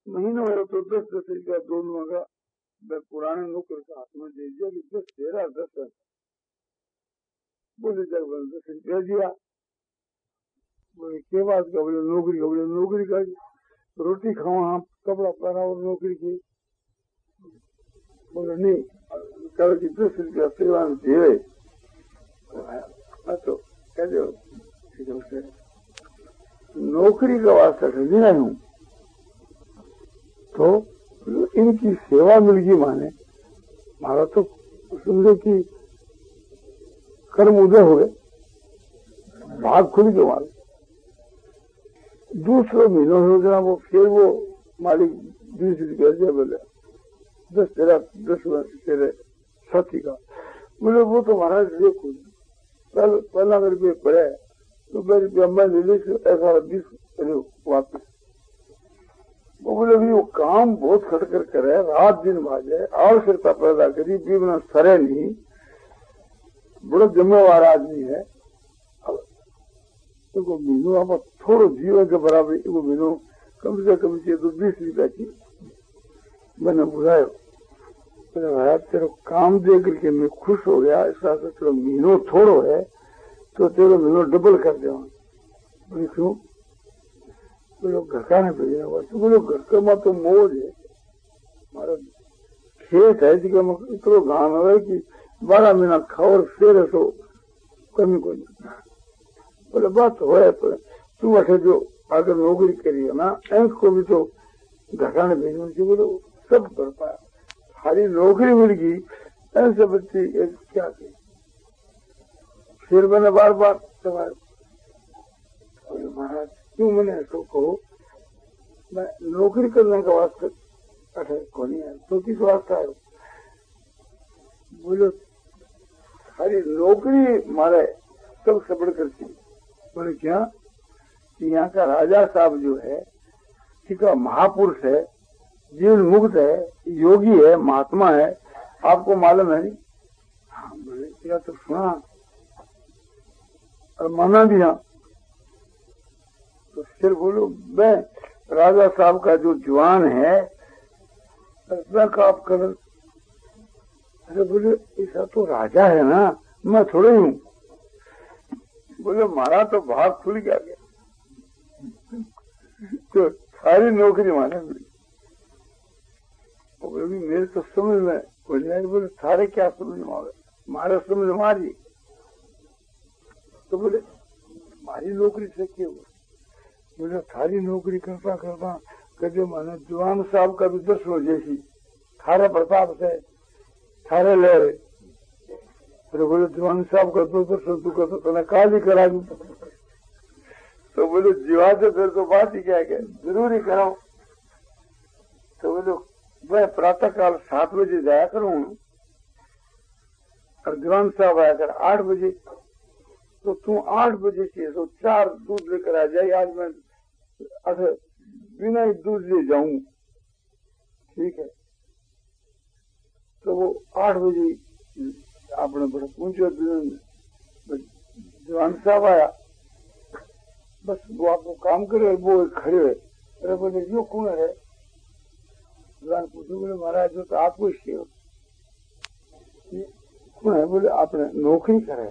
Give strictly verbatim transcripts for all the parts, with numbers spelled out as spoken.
महीनों में तो दस दस रुपया दोनों का पुराने नौकर का हाथ में दे दिया कि दस तेरह दस बोले जब दस रुपया दिया। बोले के बात का? बोले नौकरी का। बोले नौकरी का रोटी खाओ आप, कपड़ा पहना और नौकरी की। बोले नहीं, कल की दस रुपया सेवा में दे तो कह दो नौकरी का वास्ता खरीदना हूँ तो इनकी सेवा मिल गई माने मारा तो समझो कि कर्म उदय हो गए, भाग खुल गए मारे। दूसरे महीनों हो गया वो, फिर वो मालिक बीस रुपया दिया। बोले दस तेरह दस तेरे साथी का। बोले वो तो महाराज देखो पहले पहला मेरे पे पड़े तो मेरे रुपया मैं ले ली ऐसा बीस वापिस। वो बोले भी वो काम बहुत खटकर करे, रात दिन बाजे, आवश्यकता पैदा करी, बीबना सरे नहीं, बड़ा जिम्मेवार आदमी है। तो महीनों आप थोड़ो जीवन के बराबर एगो महीनों कम से कम चाहिए तो बीस रुपया की मैंने बुलायो। बोले भाई तेरे काम दे करके मैं खुश हो गया, ऐसा तो तेरा महीनों थोड़ो है तो तेरे महीनों डबल कर दे। बोले क्यों? बोलो घर का नहीं भेजना हुआ। तो बोलो घर का माँ तो मौज है, हमारा खेत है जिसका इतना घाम है कि बारह महीना खाओ और फिर तो कमी को नहीं। बोले बात हो है पर तू अठे जो अगर नौकरी करी है ना एंक को भी तो घटाने भेजने चाहिए। बोलो सब कर पाया, सारी नौकरी मिल गई, ऐसे बच्ची क्या कही। फिर मैंने बार बार सवाल महाराज क्यों मैंने ऐसा कहो, मैं नौकरी करने का वास्ते अठे को नहीं है तो किस वास्ता है? बोलो सारी नौकरी मारे सब सबड़ करती। बोले क्या? यहाँ का राजा साहब जो है ठीक है, महापुरुष है, जीवन मुक्त है, योगी है, महात्मा है, आपको मालूम है नहीं? हाँ बोले क्या तो सुना और माना भी। हाँ तो फिर बोलो मैं राजा साहब का जो जवान है मैं आप कर। अरे बोले ऐसा तो राजा है ना, मैं थोड़े हूँ। बोले मारा तो भाग खुल गया तो सारी नौकरी माने मिली। बोले मेरे तो समझ में बोले बोले सारे क्या समझ में आवे, मारे समझ मारी। तो बोले हमारी नौकरी से क्यों? बोले थारी नौकरी करता करता कदे माने जवान साहब का भी दस हो जैसी थारे प्रताप से थारे ले रहे। फिर बोले जवान साहब का दो दस तू करता तो काल ही करा दूं। तो बोले जीवा से फिर तो बात ही क्या है, जरूरी कराओ। तो बोले मैं प्रातः काल सात बजे जाया करूँ और जवान साहब आया कर आठ बजे, तो तू आठ बजे से तो चार दूध लेकर आ जाए, आज मैं अच्छा बिना ही दूध ले जाऊं। ठीक है तो वो आठ बजे आपने बड़ा पूछो, जवान साहब आया, बस वो आपको काम करे, वो खड़े है। अरे बोले यो कौन है? जवान पूछो। बोले महाराज जो तो आपको इसके कौन है? बोले आपने नौकरी करे।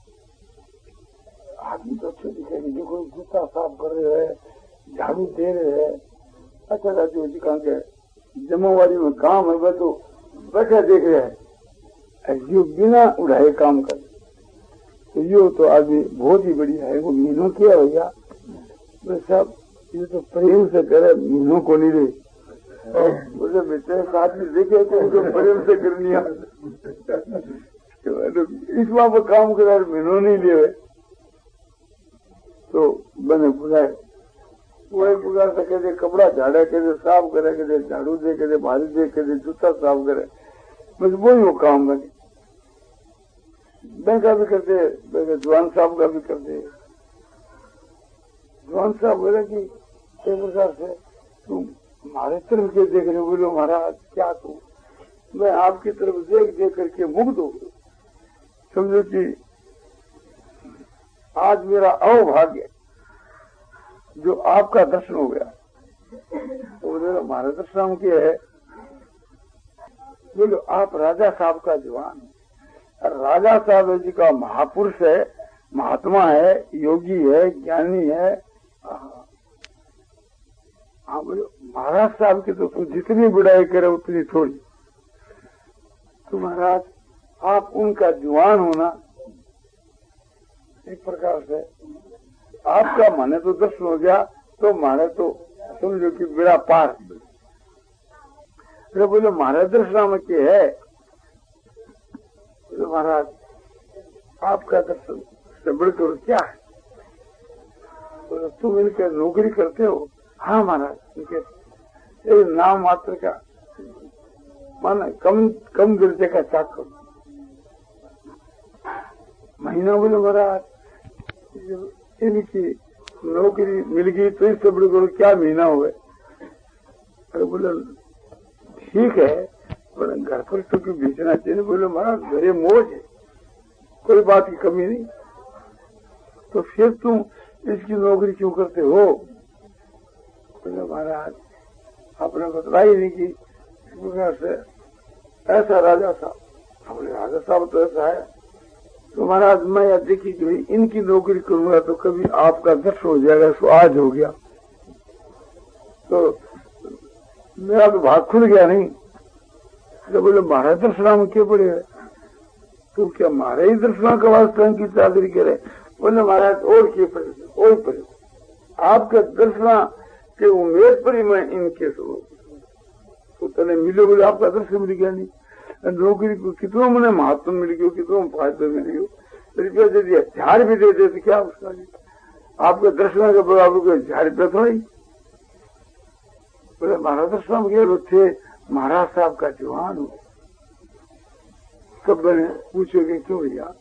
आदमी तो अच्छे दिखेगी, जो कोई जूता साफ कर रहे है, झाड़ू दे रहे है, अच्छा अच्छा जो जी के जमावारी में काम है वह तो बैठे देख रहे हैं, जो बिना उड़ाए काम करे तो यो तो आदमी बहुत ही बढ़िया है। वो महीनों किया भैया सब ये तो प्रेम से करे, महीनों को नहीं दे। बोले बेटे साथ में देखे तो उनको प्रेम से करनी है, इस वहां पर काम करे महीनों नहीं ले। तो बने बुलाए, वो एक बुला सके दे कपड़ा झाड़े के दे, साफ करे के दे, झाड़ू दे के दे, भारी दे के दे, जूता साफ करे, बस वही वो काम बने। बैंक का भी करते, जवान साहब का भी करते। जवान साहब बोले कि एक प्रकार से तुम हमारे तरफ के देख रहे, बोलो महाराज क्या तू, मैं आपकी तरफ देख देख करके मुग्ध हो गया। समझो कि आज मेरा अवभाग्य जो आपका दर्शन हो गया। तो बोले महाराज दर्शन के है। बोलो आप राजा साहब का जवान है, राजा साहब जी का महापुरुष है, महात्मा है, योगी है, ज्ञानी है। हाँ बोलो महाराज साहब की तो तुम जितनी बुराई करे उतनी थोड़ी। तो महाराज आप उनका जवान होना एक प्रकार से आपका माने तो दर्शन हो गया, तो माने तो समझो कि बेड़ा पार। अरे बोले महाराज दर्शन में क्या है? बोले महाराज आपका दर्शन से बढ़कर क्या है? बोले तुम इनके नौकरी करते हो? हाँ महाराज, इनके नाम मात्र का माना कम कम दर्जे का चाकर महीना। बोले महाराज इनकी नौकरी मिल गई तो इससे बड़े बड़े क्या महीना हुए? अरे बोले ठीक है, बोले घर पर तो क्यों बेचना चाहिए? बोले महाराज घरे मौज है, कोई बात की कमी नहीं। तो फिर तुम इसकी नौकरी क्यों करते हो? बोले महाराज आपने बतलाई नहीं कि से ऐसा राजा साहब। बोले राजा साहब तो ऐसा है। तो महाराज मैं यह देखी कि इनकी नौकरी करूंगा तो कभी आपका दर्शन हो जाएगा। सो आज हो गया तो मेरा तो भाग खुल गया नहीं। तो बोले महाराज दर्शना में क्या पड़े है? तो क्या महाराज दर्शना का वास्ते की चादरी करे? बोले महाराज और क्या पड़े और पड़े आपके दर्शना के उम्मीद पर ही मैं इनके तो तने मिले। बोले आपका दर्शन मिल गया नहीं, नौकरी को कितना मैंने महत्व मिल गयो, कितना फायदा मिल गयो। रुपया यदि हजार भी दे दे तो क्या उसका नहीं, आपके दर्शन के बराबर को हजार रुपया थोड़ा ही। बोले महाराज दर्शन गए थे, महाराज साहब का जवान हो। सब मैंने पूछोगे क्यों भैया?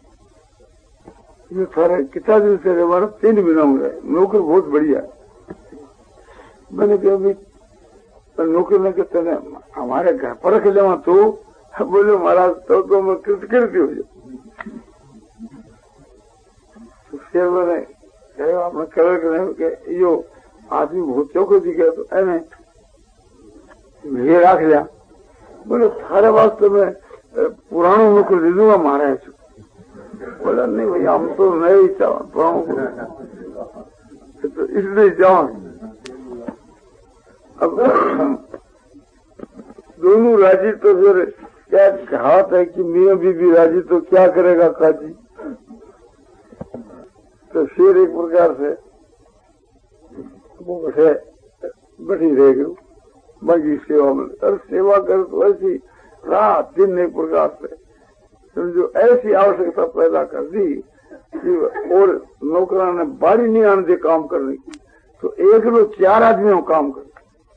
ये सारे कितना दिन से हमारा तीन महीना हो रहा है, नौकरी बहुत बढ़िया है। मैंने कहा भाई नौकरी में कहते हैं हमारे घर पर रख लेवा तो? बोले महाराज तो, तो मैं कृतकृत्य हो जाऊँ। तो फिर मैंने कहा आपने कर यो आदमी बहुत चौको दिखे तो एने रख लिया। बोले थारे वास्ते में पुराणों नौकरी दे दूंगा महाराज। बोला नहीं भैया हम तो नहीं चाह पुराणों को तो इसलिए जाओ। अब दोनों राजी तो फिर क्या कहावत है कि मियाँ बीबी राजी तो क्या करेगा काजी। तो फिर एक प्रकार से वो बैठे बैठी रह गई बाकी सेवा में। और सेवा कर तो ऐसी रात दिन एक प्रकार से समझो ऐसी आवश्यकता पैदा कर दी कि और नौकरा ने बारी नहीं आने दे काम करने की, तो एक लोग चार आदमियों काम कर।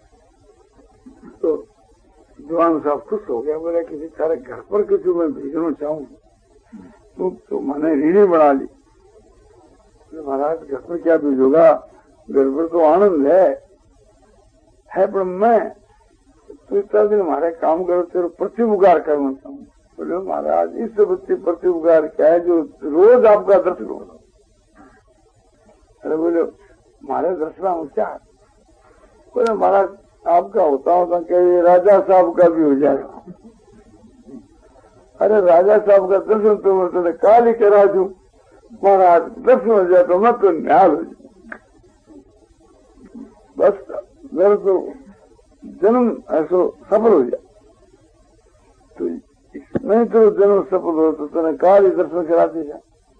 तो जवान साहब खुश हो गया। बोला किसी सारे घर पर किसी मैं भेजना चाहूँ तो, तो मैंने रीढ़ी बना ली। तो महाराज घर पर क्या भेजोगा? घर पर तो आनंद है है पर मैं तो इतना दिन हमारे काम करो तेरे प्रति उपकार करना चाहूँ। बोले महाराज इस बच्चे प्रति उपकार क्या है जो रोज आपका दर्शन होगा? अरे बोले महाराज दर्शना क्या? बोले महाराज आपका होता होता क्या ये राजा साहब का भी हो जाएगा। अरे राजा साहब का दर्शन तो मैं काल ही करा दूं, महाराज दर्शन हो जाए तो मैं तो न्याय हो जाऊँ। बस मेरे तो जन्म ऐसा सफल हो जाए। तो नहीं तो जन्म सफल हो तो तूने काल ही दर्शन करा दिया।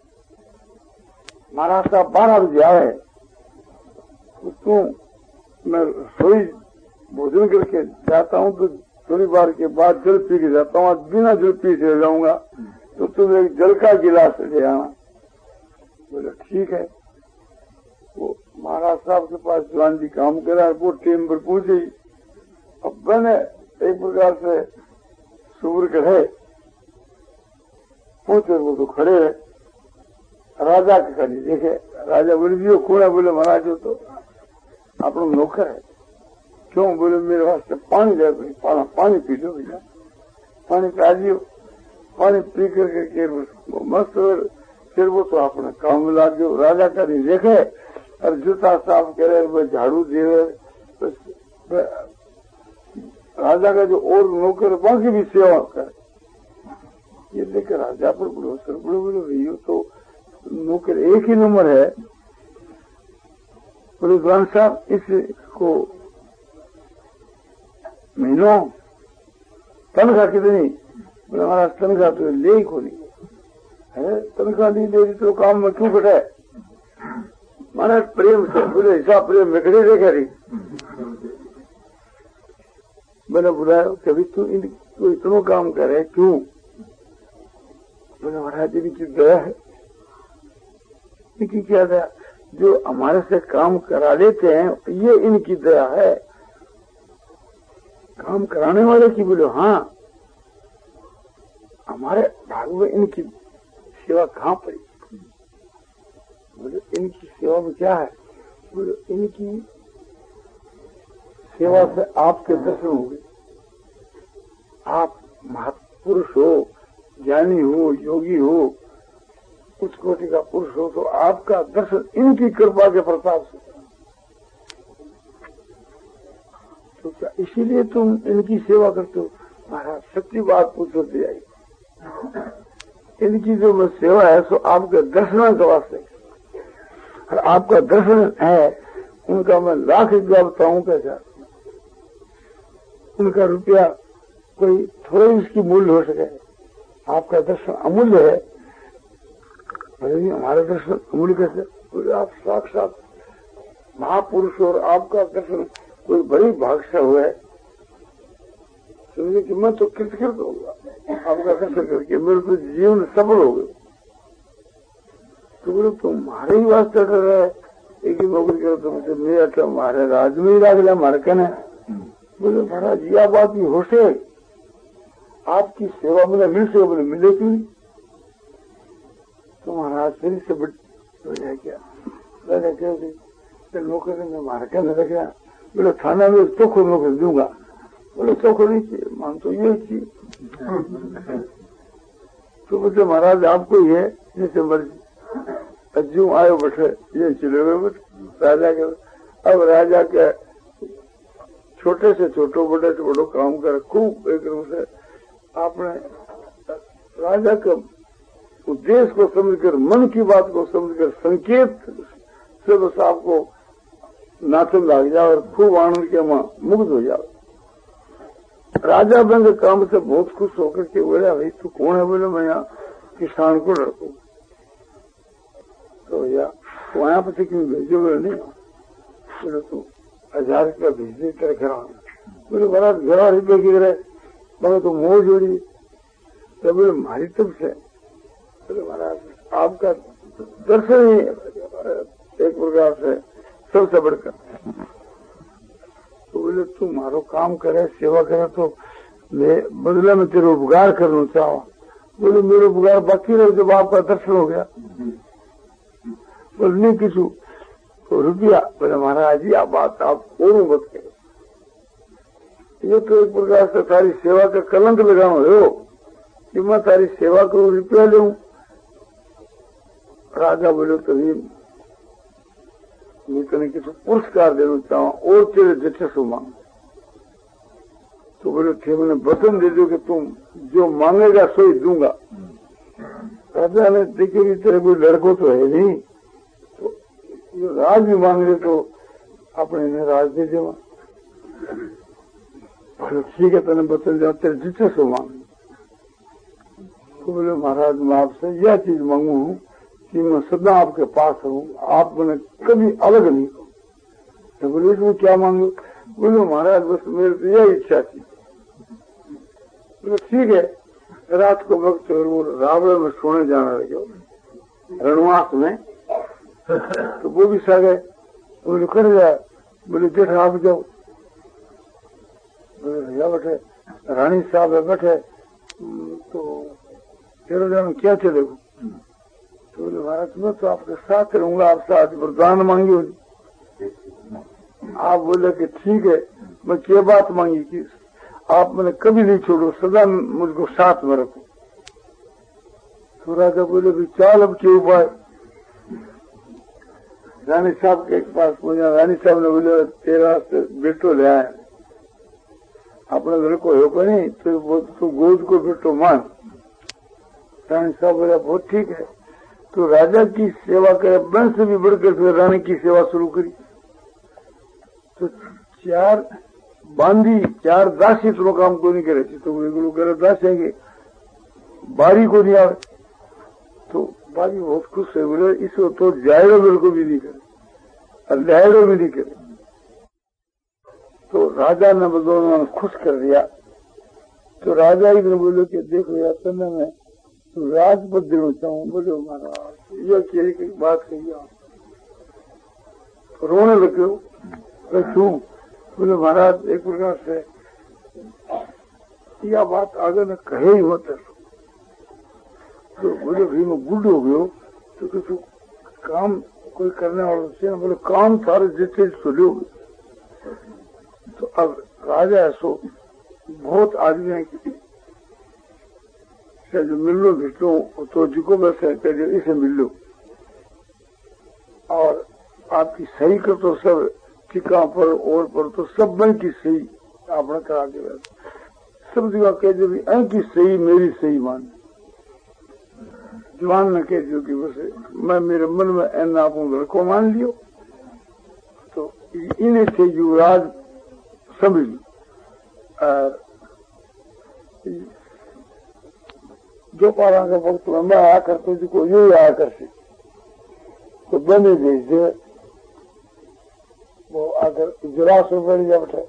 महाराज साहब बारह बजे आए तो तू मैं सोई भोजन करके जाता हूँ तो थोड़ी बार के बाद जल पी के जाता हूँ। बिना जल पी से जाऊंगा तो तुम एक जल का गिलास ले आना। बोले ठीक है। वो महाराज साहब के पास जवान जी काम करा, वो टेम पर पहुंची। अब मैंने एक प्रकार से सुबह कढ़े पहुंचे, वो तो खड़े है राजा के खड़ी देखे। राजा बोले भी कौन है? बोले महाराज हो तो अपना नौकर है। क्यों? बोले मेरे वास्ते पानी ले पाना, पानी पी लो भैया। पानी पी दियो। पानी पी करके मस्त फिर वो तो अपने काम में ला दो। राजा का नहीं देखे और जूता साफ करे, वो झाड़ू दे, राजा का जो और नौकर बाकी भी सेवा करे, ये लेकर राजा पर भरोसा बड़े बड़े भैया तो नौकर एक ही नंबर है। बोले द्वान साहब इसको महीनों तनख्वाह कितनी? बोले हमारा तनख्वाह तो ले ही को नहीं है, तनख्वाह नहीं ले रही तो काम में क्यों बैठा है? महाराज प्रेम से बोले हिसाब प्रेम बिगड़े देखा रही। मैंने बुलाया कभी तू इन तू इतना काम करे क्यों? बोले महाराज इनकी दया है। इनकी क्या दया? जो हमारे से काम करा लेते हैं ये इनकी दया है। काम कराने वाले की बोले हाँ, हमारे भाग में इनकी सेवा कहाँ पड़ी? बोले इनकी सेवा में क्या है? बोले इनकी सेवा से आपके दर्शन होंगे। आप महापुरुष हो, ज्ञानी हो, योगी हो, उच्च कोटि का पुरुष हो तो आपका दर्शन इनकी कृपा के प्रताप से। तो क्या इसीलिए तुम इनकी सेवा करते हो? महाराज सच्ची बात पूछो तो आई, इनकी जो सेवा है सो आपके दर्शन के वास्ते, और आपका दर्शन है उनका मैं लाख रुपया बताऊं कैसा? उनका रुपया कोई थोड़ा उसकी मूल्य हो सके। आपका दर्शन अमूल्य है। अरे हमारा दर्शन अमूल्य कैसे? बोले आप साक्षात महापुरुष और आपका दर्शन कोई बड़ी भाग से हुआ है। समझे कि मैं तो कृतकृत होगा आपका दर्शन करके, मेरे तो जीवन सफल हो गया। तो बोले तुम्हारे ही वास्ते डर है, एक ही नौकरी करो तुमसे मेरा तो हमारे राज में ही राग लिया हमारे कहने। बोले महाराज यह बात भी हो से आपकी सेवा मुझे मिल सके? बोले मिले क्यों? तो महाराज फिर से बट हो जाए क्या? मैंने कह नौकरी में हमारे कहने लगे। बोले थाना में चोखो नौकरी दूंगा। बोले चोखो नहीं चाहिए, मान तो ये चाहिए। तो बोलते महाराज आपको ये जैसे मर्जी अज्जू आयो बैठे ये चले गए राजा के। अब राजा के छोटे से छोटो बड़े से बड़ो काम कर खूब एकदम से आपने राजा के उद्देश्य को समझकर, मन की बात को समझकर संकेत से बस आपको नाचन लग जाओ और खूब आनंद के वहां मुग्ध हो जाओ। राजा बन के काम से बहुत खुश होकर के बोले भाई तू कौन है? बोले मैं यहाँ किसान को लड़का हूँ। तो या वहां पर क्यों भेजो? बोले नहीं। बोले तू हजार रुपया भेज दे तेरे घर। बोले बड़ा हजार रुपये की रहे बोले तो मोह जोड़ी। तो बोले हमारी तरफ से। बोले महाराज आपका दर्शन ही एक प्रकार से सबसे बढ़कर। तो बोले तू मारो काम करे, सेवा करे तो मैं बदले में तेरे उपकार करना चाहो। बोले मेरे उपकार बाकी रहे जब आपका दर्शन हो गया। बोले नहीं किसू तो रुपया। बोले महाराज जी आप बात आप और मत करो, ये तो एक प्रकार से तारी सेवा का कलंक लगाओ हो कि मैं तारी सेवा करूं रुपया लूं। राजा बोले तभी मैं तेने किसी पुरस्कार देना चाहूँ और तेरे जचसु मांग। तो बोले थे मैंने वचन दे दो कि तुम जो मांगेगा सो ही दूंगा। राजा ने देखे भी तेरे कोई लड़को तो है नहीं, तो ये राज भी मांग रहे तो अपने ने राज दे देवा। बोले ठीक है तेने वचन दिया तेरे जचसु मांग। तो बोले महाराज मैं आपसे यह चीज मांगू हूँ कि मैं सदा आपके पास हूँ, आप मैंने कभी अलग नहीं हो। तो बोले इसमें क्या मांगो? बोले महाराज बस मेरे तो यही इच्छा थी। बोले ठीक है। रात को वक्त वो रावण में सोने जाना लगे रणवास में, तो वो भी सा गए। बोले कर जाए। बोले जेठ आप जाओ। बोले भैया बैठे रानी साहब है बैठे तो तेरह जन क्या चले? तो बोले महाराज मैं तो आपके साथ रहूंगा, आप साथ वरदान मांगी होगी। आप बोले कि ठीक है। मैं क्या बात मांगी कि आप मैंने कभी नहीं छोड़ो, सदा मुझको साथ में रखो। तो राजा बोले भी चाल अब के उपाय? रानी साहब के पास पहुंचा। रानी साहब ने बोले तेरा बेटो ले आए। अपने लड़को हो को नहीं तो वो तू गोद को बेटो मान। रानी साहब बोला बहुत ठीक है। तो राजा की सेवा करे, वंश से भी बढ़कर फिर रानी की सेवा शुरू करी। तो चार बांधी चार दासी तो काम को नहीं करे तो वो करे दासेंगे बारी को नहीं आवे। तो बारी बहुत खुश है, बोले इसको तो जायरो बिल्कुल भी नहीं करे और लहरो भी नहीं करे। तो राजा ने दोनों खुश कर दिया। तो राजा ही ने बोलो कि देखो यार तने मैं तो राजपद देना चाहूँ। बोले महाराज ये क्या की बात कही आप, रोने लगे क्यों? बोले महाराज एक प्रकार से यह बात आगे न कहे ही मत। तो बोले भाई मैं बुढ़ हो गयो तो कुछ काम कोई करने वाला से बोले काम सारे जितने सुने। तो अब राजा ऐसो बहुत आदमी है कि जो मिल लो भेटो तो जिको वैसे इसे मिल लो और आपकी सही कर तो सब टिका पर और पर तो सब बन की सही आपने करा के वैसे सब जगह कह दो की सही मेरी सही मान। जवान न कह दो कि वैसे मैं मेरे मन में एन आपको लड़को मान लियो। तो इन्हें से युवराज समझ जो पारा का वक्त में मैं आया करता जिसको ये आया कर से तो बने जैसे वो आकर इजलास में बैठ जा बैठे।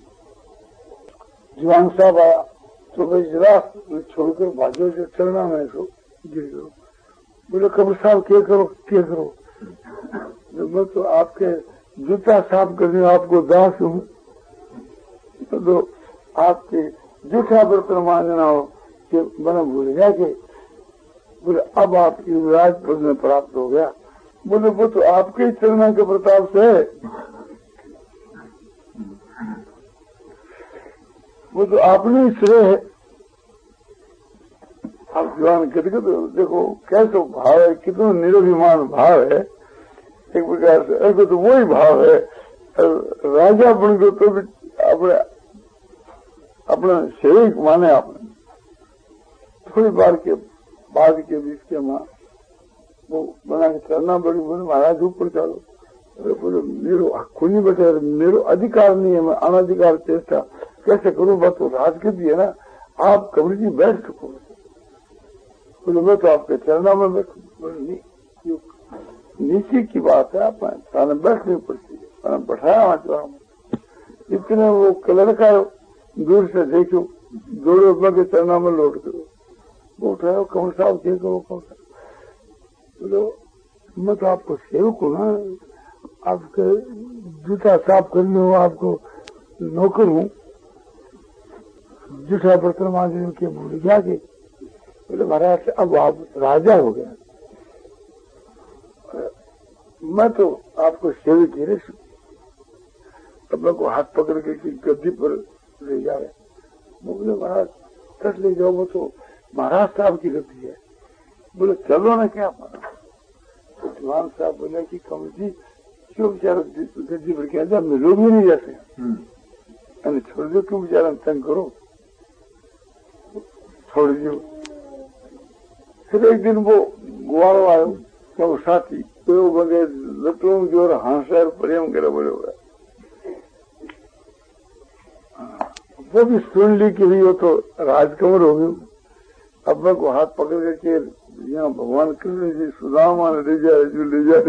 जवान साहब आया तो भाई इजलास छोड़कर भाजो जो चलना में सो गिर गयो। बोले कब्र साहब क्या करो क्या करो? मैं तो आपके जूता साफ करने आपको दास हूँ तो आपके जूठा बर्तन मांगना हो कि मैंने भूल गया कि बोले अब आप युवराज पद में प्राप्त हो गया। बोले वो तो आपके चलना के प्रताप से है, वो तो आपने श्रेय है। आप जवान कहते देखो कैसे भाव है, कितना निराभिमान भाव है। एक प्रकार से ऐसे तो वही भाव है। राजा बन गए तो भी अपने अपना शरीर माने आपने। थोड़ी बार के बाद के बीच के माँ वो बना के चलना बड़ी बोले महाराज ऊपर चलो। बोले मेरो हक नहीं बचा, मेरो अधिकार नहीं है, मैं अनाधिकार चेष्टा कैसे करूं? बस तो राजगद्दी है ना, आप कब्र जी बैठ सको। बोले मैं तो आपके चलना में बैठू। बोले नीचे की बात है, आप ताने बैठनी पड़ती है, बैठाया वहां चला। इतने वो कलर का दूर से देखो दौड़ो मैं चलना में लौट करो वो उठाओ कौन साहब देखो कौन सा। बोलो मैं तो आपको सेवक हूँ ना, आपके जूता साफ करने हो, आपको नौकर हूँ, जूठा बर्तन मांझने के भूल गया कि बोले महाराज अब आप राजा हो गया, मैं तो आपको सेवक ही नहीं। अब मेरे को हाथ पकड़ के गद्दी पर ले जाए। बोले महाराज तट ले जाओ, वो तो महाराज साहब की गद्दी है। बोले चलो ना क्या महाराज। तो जवान साहब बोले कि कम जी क्यों बेचारा गद्दी पर क्या जा मिलो भी नहीं जाते, अरे छोड़ दो क्यों बेचारा तंग करो, छोड़ दो। फिर एक दिन वो गुआरो आयो तो साथी तो बगे लटों जोर हांसर प्रेम करे बोले वो भी सुन ली कि वो तो राजकुमार हो गई। अब मैं को हाथ पकड़ करके यहाँ भगवान कृष्ण जी सुदामा ने ले जा जो ले जा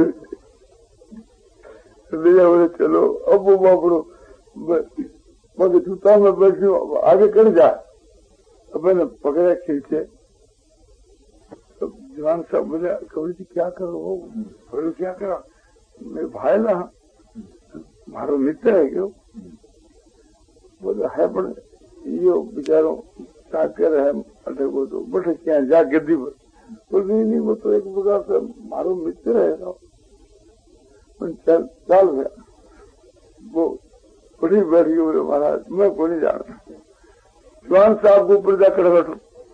ले जा बोले चलो। अब वो बापड़ो मगर जूता में बैठी आगे कर जा। अब मैंने पकड़ा खींचे तो जवान साहब बोले कबीर जी क्या करो? वो बोले क्या करा? मेरे भाई ला मारो मित्र है क्यों? बोले है पर यो बेचारो साकर है अटे को तो बैठे क्या जा गद्दी पर। बोले नहीं नहीं वो तो एक प्रकार से मारो मित्र है ना। चल चल गया वो बड़ी बैठ गई। बोले महाराज मैं को नहीं जानता, जवान साहब को ऊपर जाकर बैठो।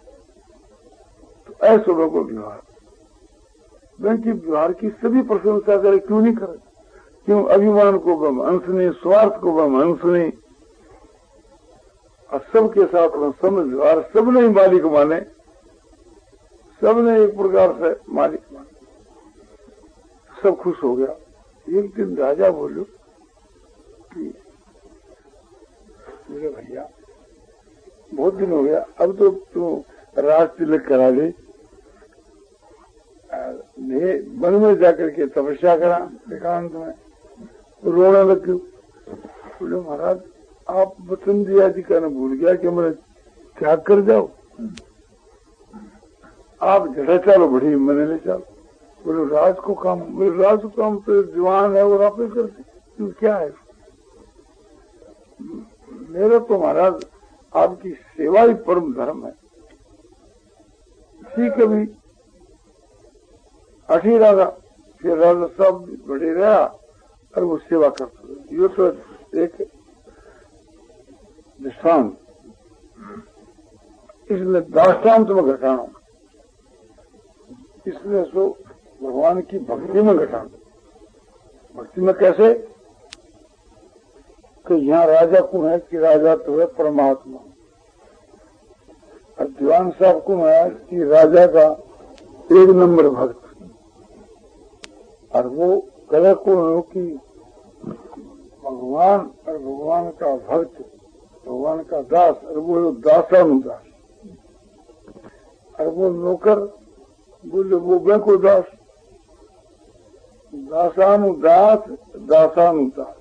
तो ऐसे लोगों को व्यवहार बैंक की व्यवहार की सभी प्रशंसा करे, क्यों नहीं करे? क्यों? अभिमान को बम अंश नहीं, स्वार्थ को बम अंश नहीं। और सबके साथ में समझ व्यवहार सबने ही मालिक माने, सबने एक प्रकार से मालिक माने, सब खुश हो गया। एक दिन राजा बोलो कि मेरे भैया बहुत दिन हो गया, अब तो तू राज तिलक करा दे, वन में जाकर के तपस्या करा एकांत में। रोने लग गई। बोले महाराज आप वचन दिया जी कहना भूल गया कि मैं त्याग कर जाओ, आप जड़ा चलो बड़ी मैंने ले चलो। बोले राज को काम, बोले राज को काम तो जवान है और आप ही करते, क्या है मेरा तो महाराज आपकी सेवा ही परम धर्म है। ठीक है भी अठी राजा फिर राजा सब बड़े रहा और वो सेवा करते। ये तो एक दृष्टांत, इसलिए दाष्टान्त में घटाना, इसलिए सो भगवान की भक्ति में घटाना। भक्ति में कैसे कि यहाँ राजा कौन है कि राजा तो है परमात्मा, और दीवान साहब कौन है कि राजा का एक नंबर भक्त, और वो कलह कौन हो कि भगवान और भगवान का भक्त, भगवान का दास, और वो दासानुदास, और वो नौकर बोले वो बैंको दास, दासानुदास दासानुदास।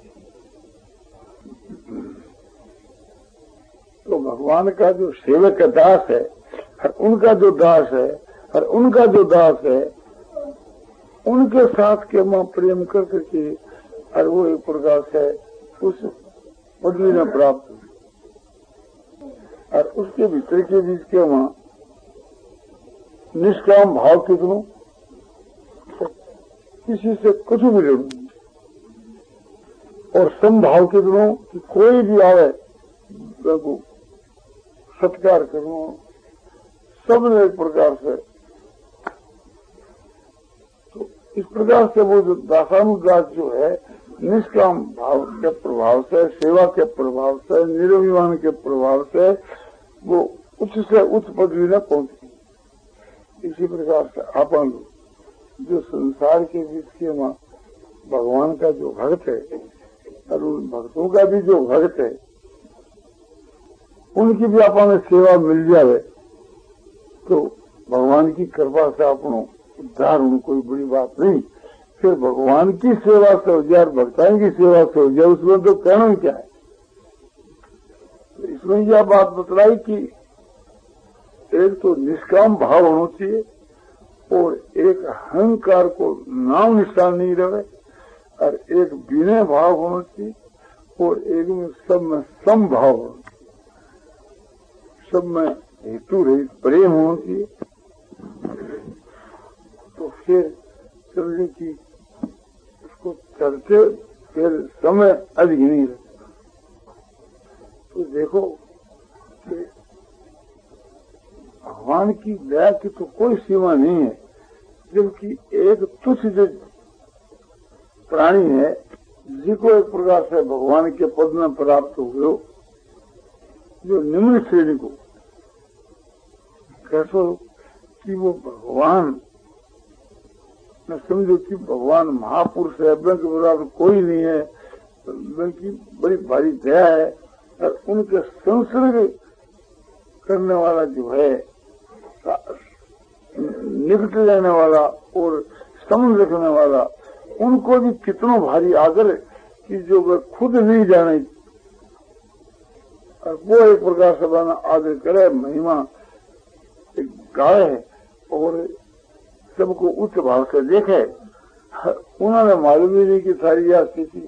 तो भगवान का जो सेवक दास है और उनका जो दास है और उनका जो दास है उनके साथ के मां प्रेम कर करके और वो एक प्रकार से उस पदवी में प्राप्त हुई। और उसके भीतर के बीच के मां निष्काम भाव कितनों किसी से कुछ भी लड़ू, और समभाव कितनों कि कोई भी आवे को सत्कार करो, सबने एक प्रकार से। तो इस प्रकार से वो जो दासानुदास जो है निष्काम भाव के प्रभाव से, सेवा के प्रभाव से, निरभिमान के प्रभाव से वो उच्च से उच्च पदवी में पहुंची। इसी प्रकार से अपन जो संसार के बीच के मां भगवान का जो भक्त है और उन भक्तों का भी जो भक्त है उनकी भी अपन सेवा मिल जाए तो भगवान की कृपा से अपनों उद्धार होने कोई बड़ी बात नहीं। फिर भगवान की सेवा से हो जाए, भक्ताओं की सेवा से हो जाए, उसमें तो कहना क्या है। तो इसमें यह बात बतलाई कि एक तो निष्काम भाव होना चाहिए और एक अहंकार को नाम निशान नहीं रहे, और एक विनय भाव होना चाहिए और एक में सब में सम भाव होना चाहिए, सब में हेतु रहित प्रेम होना चाहिए। तो फिर समझे कि उसको चलते फिर समय अधिक नहीं रहता। तो देखो कि भगवान की दया की तो कोई सीमा नहीं है, जबकि एक तुच्छ जो प्राणी है जिसको एक प्रकार से भगवान के पद में प्राप्त हो गए, जो निम्न श्रेणी को कैसो कि वो भगवान न समझो कि भगवान महापुरुष है, बैंक बराबर कोई नहीं है, बैंक की बड़ी भारी दया है, और उनके संसर्ग करने वाला जो है निकट रहने वाला और संबंध रखने वाला, उनको भी कितना भारी आदर कि जो वे खुद नहीं जाने, और वो एक प्रकार से बना आदर करे, महिमा गाए और सबको उच्च भाव से देखे। उन्होंने मालूम ही नहीं कि सारी यह स्थिति।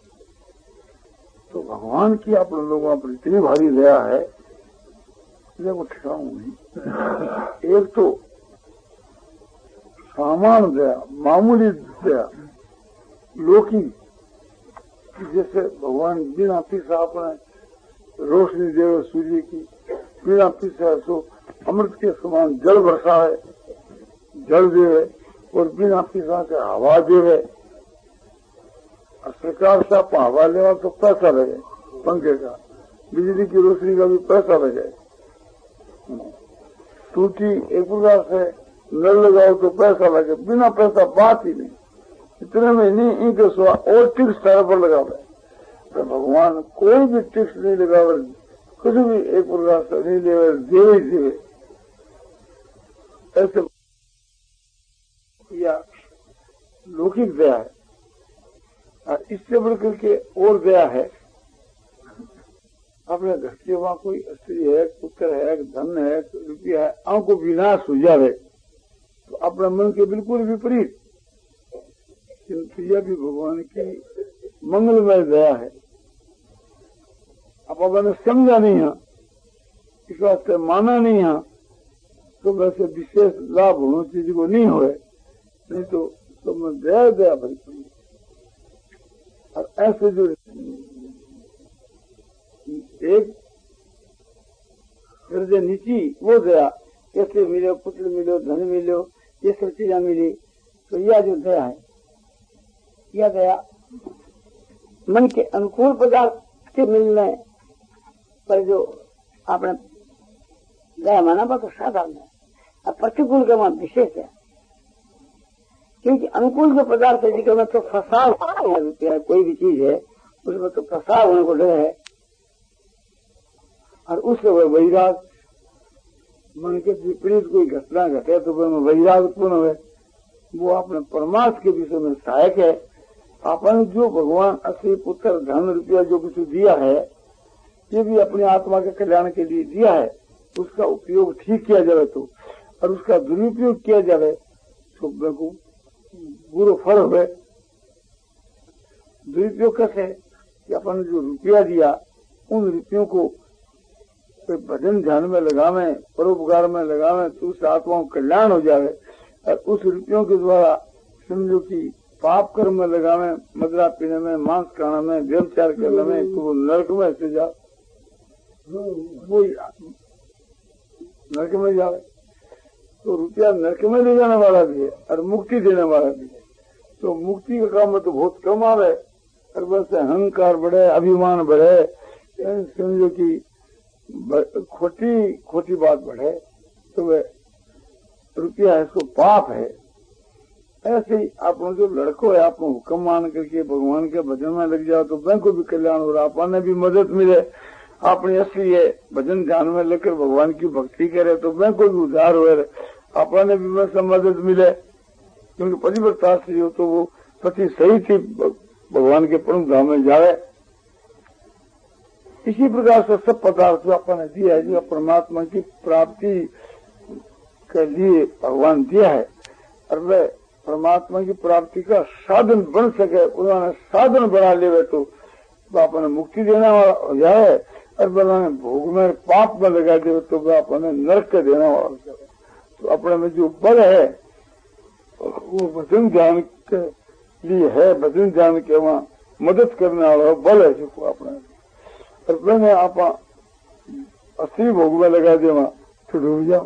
तो भगवान की आप लोगों पर इतनी भारी दया है, देखो ठिकाऊ नहीं। एक तो सामान्य दया, मामूली दया, लोकी, जैसे भगवान बिना पीसा अपने रोशनी देवे सूर्य की, बिना पीसा सो अमृत के समान जल बरसा है, जल देवे, और बिना पीसा के हवा देवे। सरकार से आप हवा लेवा तो पैसा लगे पंखे का, बिजली की रोशनी का भी पैसा लगे। टूटी एक प्रकार से नल लगाओ तो पैसा लगे, बिना पैसा बात ही नहीं। इतने में नहीं इनके सिवा और टिक्स तरह पर लगावे तो भगवान कोई भी टिक्स नहीं लगावे, कुछ भी एक प्रकार से नहीं लेवे, देवे ही देवे। ऐसे या लौकिक दया है। और इससे बढ़कर के और दया है, अपने घर के वहां कोई स्त्री है, पुत्र है, धन है, रुपया है, आंखों विनाश हो जाए तो अपने मन के बिल्कुल विपरीत, किंतु यह भी भगवान की मंगलमय दया है। अब अपने समझा नहीं है, इस वास्ते माना नहीं है, तो वैसे विशेष लाभ होना चीज को नहीं हो, नहीं तो सब दया दया भरी पड़ी। और ऐसे जो एक दर्जे नीची वो दया, कैसे मिलो, पुत्र मिलो, धन मिलो, ये सब चीजें मिली, तो यह जो दया है, यह दया मन के अनुकूल पदार्थ के मिलने पर जो आपने दया माना बात तो साधारण है। अब प्रतिकूल का वहां विशेष है, क्योंकि अनुकूल जो पदार्थ है जिसमें तो फसाव है, कोई भी चीज है उसमें तो फसाव होने को डर है, और उससे वह वैराग, मन के विपरीत कोई घटना घटे तो वह वैराग उत्पन्न हुए, वो अपने परमार्थ के विषय में सहायक है। आपने जो भगवान असली पुत्र धन रुपया जो कुछ दिया है, ये भी अपनी आत्मा के कल्याण के लिए दिया है। उसका उपयोग ठीक किया जाए तो, और उसका दुरुपयोग किया जाए तो को बुरा फल हुए। दुरुपयोग कैसे कि अपन जो रुपया दिया, उन रुपयों को भजन ध्यान में लगावे, परोपकार में लगावे तो उस आत्मा को कल्याण हो जाए, और उस रुपयों के द्वारा समझो कि पाप कर्म में लगावे, मदरा पीने में, मांस खाने में, व्यभिचार करने में, तो वो नरक में से जा वो नरक में जावे। तो रुपया नरक में ले जाने वाला भी है और मुक्ति देने वाला भी है। तो मुक्ति का काम में तो बहुत कम आवे, और बस अहंकार बढ़े, अभिमान बढ़े, समझो कि खोटी खोटी बात बढ़े तो वह रुपया है, इसको पाप है। ऐसे ही आप जो लड़को है, आप हुक्म मान करके भगवान के भजन में लग जाओ तो बैंक को भी कल्याण हो रहा, अपने भी मदद मिले। आपने असली है भजन ध्यान में लेकर भगवान की भक्ति करे तो बैंक को भी उद्धार हो, अपने भी में सब मदद मिले। क्योंकि पतिव्रता स्त्री हो तो वो पति सही थी भगवान के परम धाम में जावे। इसी प्रकार से सब पदार्थ जो आपने दिया है, जो परमात्मा की प्राप्ति के लिए भगवान दिया है, और वह परमात्मा की प्राप्ति का साधन बन सके, उन्होंने साधन बना ले तो आपने मुक्ति देना वाला हो जाए, और बनाने भोग में पाप में लगा दे तो वह अपने नरक के देना वाला हो जाए। तो अपने में जो बल है वो भजन ध्यान के लिए है, भजन ध्यान के वहां मदद करने वाला बल है जो अपने, और मैंने आप असली भोग में लगा दे वहां तो डूब जाओ।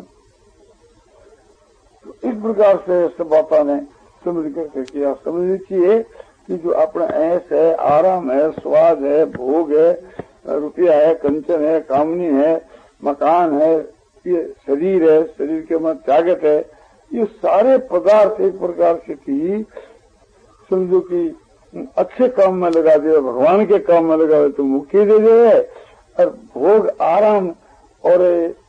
तो इस प्रकार से सब बापा ने समझ कर किया। समझनी चाहिए कि जो अपना ऐश है, आराम है, स्वाद है, भोग है, रुपया है, कंचन है, कामनी है, मकान है, ये शरीर है, शरीर के मन त्यागत है, ये सारे पदार्थ एक प्रकार से की समझो कि अच्छे काम में लगा दे, भगवान के काम में लगा दे तो मुक्ति दे दे, और भोग आराम और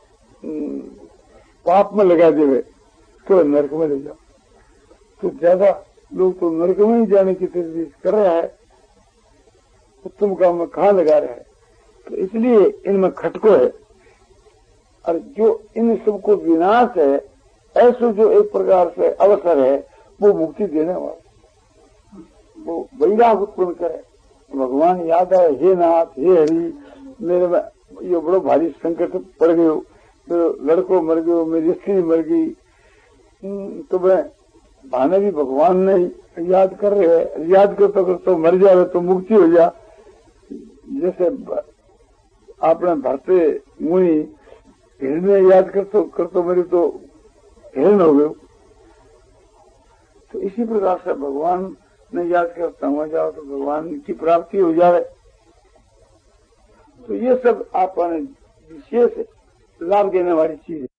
पाप में लगा दे तो नरक में ले जाओ। तो ज्यादा लोग तो नरक में ही जाने की तजवीज कर रहा है, उत्तम काम में कहाँ लगा रहा है। तो इसलिए इनमें खटको है, और जो इन सबको विनाश है, ऐसे जो एक प्रकार से अवसर है वो मुक्ति देने वाला, वो वैराग उत्पन्न करे। भगवान याद आए, हे नाथ, हे हरि, मेरे में ये बड़ो भारी संकट पड़ गयो, मेरे लड़को मर गयो, मेरी स्त्री मर गई, तो मैं भाने भी भगवान ने याद कर रहे हैं, याद करते तो, तो मर जाए तो मुक्ति हो जा। जैसे आपने भरते मुनि हिरण याद करते करते मेरी तो हिरण हो गयो। तो इसी प्रकार से भगवान ने याद करता हुआ जाओ तो भगवान की प्राप्ति हो जाए। तो ये सब आपने विशेष लाभ देने वाली चीज है।